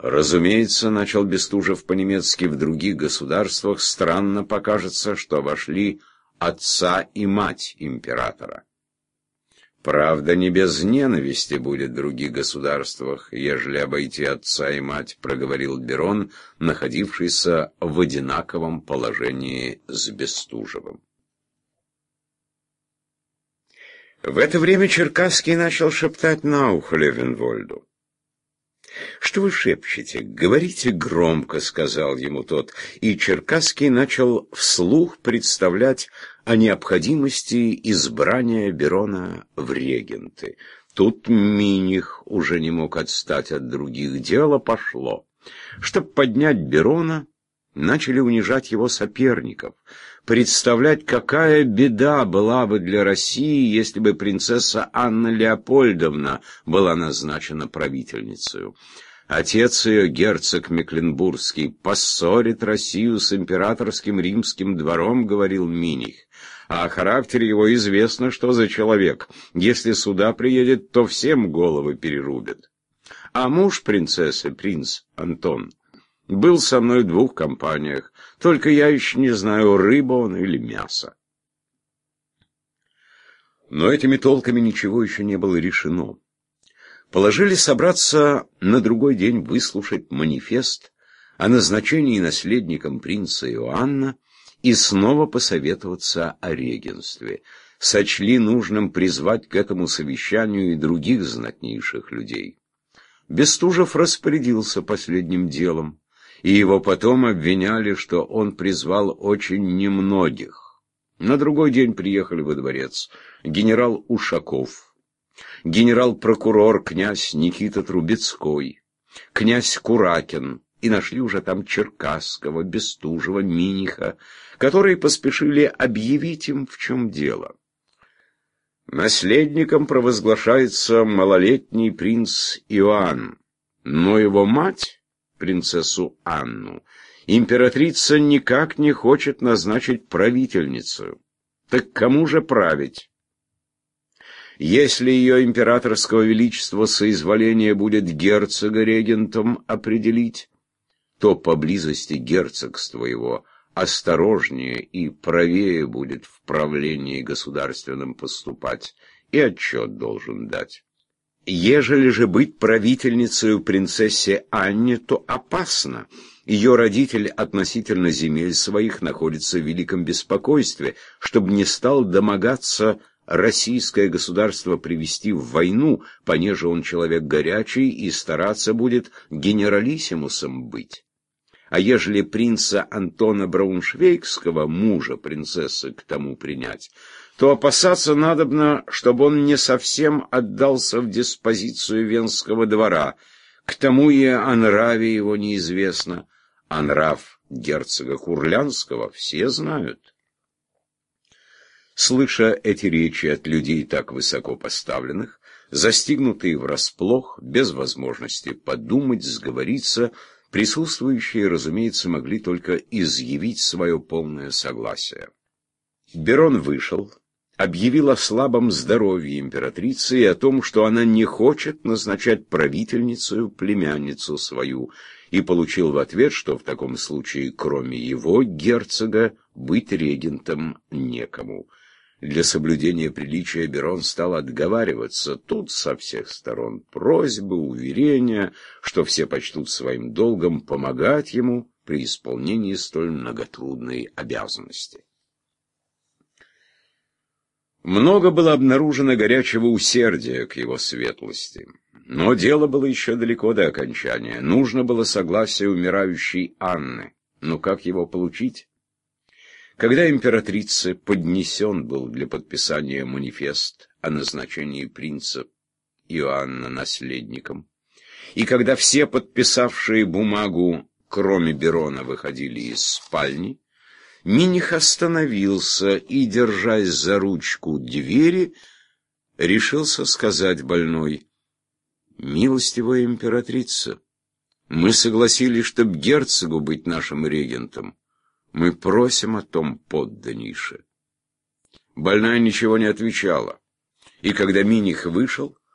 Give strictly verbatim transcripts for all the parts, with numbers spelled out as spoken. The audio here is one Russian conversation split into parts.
Разумеется, начал Бестужев по-немецки, в других государствах странно покажется, что вошли отца и мать императора. Правда, не без ненависти будет в других государствах, ежели обойти отца и мать, проговорил Берон, находившийся в одинаковом положении с Бестужевым. В это время Черкасский начал шептать на ухо Левенвольду. «Что вы шепчете? Говорите громко», — сказал ему тот, и Черкасский начал вслух представлять о необходимости избрания Берона в регенты. Тут Миних уже не мог отстать от других. Дело пошло. Чтоб поднять Берона, начали унижать его соперников, представлять, какая беда была бы для России, если бы принцесса Анна Леопольдовна была назначена правительницей. Отец ее, герцог Мекленбургский, поссорит Россию с императорским римским двором, говорил Миних. А о характере его известно, что за человек. Если сюда приедет, то всем головы перерубят. А муж принцессы, принц Антон, был со мной в двух компаниях, только я еще не знаю, рыба он или мясо. Но этими толками ничего еще не было решено. Положили собраться на другой день выслушать манифест о назначении наследником принца Иоанна и снова посоветоваться о регенстве. Сочли нужным призвать к этому совещанию и других знатнейших людей. Бестужев распорядился последним делом, и его потом обвиняли, что он призвал очень немногих. На другой день приехали во дворец генерал Ушаков, генерал-прокурор князь Никита Трубецкой, князь Куракин, и нашли уже там Черкасского, Бестужева, Миниха, которые поспешили объявить им, в чем дело. Наследником провозглашается малолетний принц Иоанн, но его мать, принцессу Анну, императрица никак не хочет назначить правительницей. Так кому же править? Если ее императорского величества соизволение будет герцога регентом определить, то поблизости герцогства его осторожнее и правее будет в правлении государственном поступать, и отчет должен дать. Ежели же быть правительницей принцессе Анне, то опасно. Ее родитель относительно земель своих находится в великом беспокойстве, чтобы не стал домогаться российское государство привести в войну, понеже он человек горячий и стараться будет генералиссимусом быть. А ежели принца Антона Брауншвейгского, мужа принцессы, к тому принять, то опасаться надобно, чтобы он не совсем отдался в диспозицию Венского двора. К тому и о нраве его неизвестно, а нрав герцога Курлянского все знают. Слыша эти речи от людей так высоко поставленных, застигнутые врасплох, без возможности подумать, сговориться, присутствующие, разумеется, могли только изъявить свое полное согласие. Берон вышел, объявил о слабом здоровье императрицы и о том, что она не хочет назначать правительницей племянницу свою, и получил в ответ, что в таком случае, кроме его, герцога, быть регентом некому. Для соблюдения приличия Берон стал отговариваться тут со всех сторон просьбы, уверения, что все почтут своим долгом помогать ему при исполнении столь многотрудной обязанности. Много было обнаружено горячего усердия к его светлости, но дело было еще далеко до окончания. Нужно было согласие умирающей Анны, но как его получить? Когда императрице поднесен был для подписания манифест о назначении принца Иоанна наследником, и когда все подписавшие бумагу, кроме Берона, выходили из спальни, Миних остановился и, держась за ручку двери, решился сказать больной: «Милостивая императрица, мы согласились, чтоб герцогу быть нашим регентом. Мы просим о том подданнейше». Больная ничего не отвечала, и когда Миних вышел,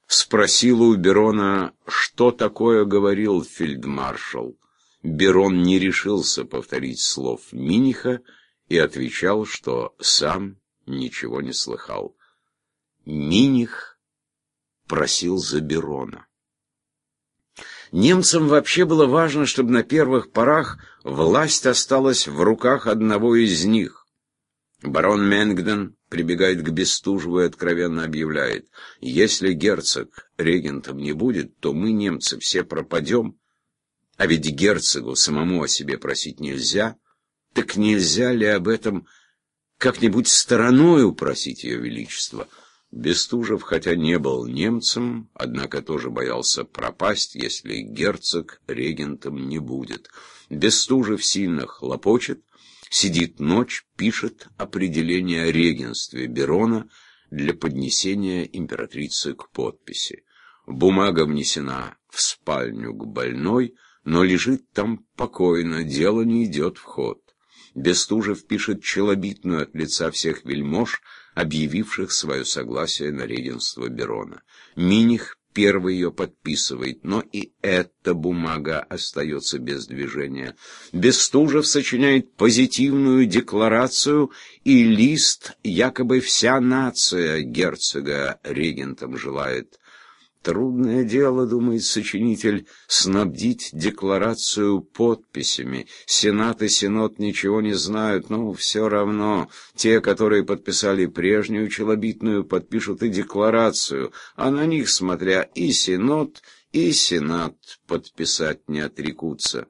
спросила у Берона, что такое говорил фельдмаршал. Берон не решился повторить слов Миниха и отвечал, что сам ничего не слыхал. Миних просил за Берона. Немцам вообще было важно, чтобы на первых порах власть осталась в руках одного из них. Барон Менгден прибегает к Бестужеву и откровенно объявляет: если герцог регентом не будет, то мы, немцы, все пропадем. А ведь герцогу самому о себе просить нельзя. Так нельзя ли об этом как-нибудь стороною просить ее величество? Бестужев, хотя не был немцем, однако тоже боялся пропасть, если герцог регентом не будет. Бестужев сильно хлопочет, сидит ночь, пишет определение о регенстве Берона для поднесения императрицы к подписи. Бумага внесена в спальню к больной, но лежит там покойно, дело не идет в ход. Бестужев пишет челобитную от лица всех вельмож, объявивших свое согласие на регенство Берона. Миних первый ее подписывает, но и эта бумага остается без движения. Бестужев сочиняет позитивную декларацию, и лист, якобы вся нация герцога регентом желает. Трудное дело, думает сочинитель, снабдить декларацию подписями. Сенат и Синод ничего не знают, но все равно те, которые подписали прежнюю челобитную, подпишут и декларацию, а на них, смотря, и Синод, и Сенат подписать не отрекутся.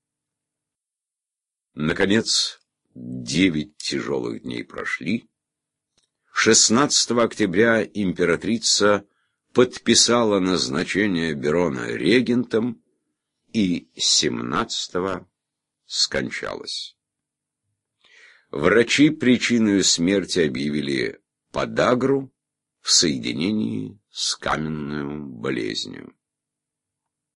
Наконец, девять тяжелых дней прошли. шестнадцатого октября императрица подписала назначение Берона регентом и семнадцатого скончалась. Врачи причиной смерти объявили подагру в соединении с каменной болезнью.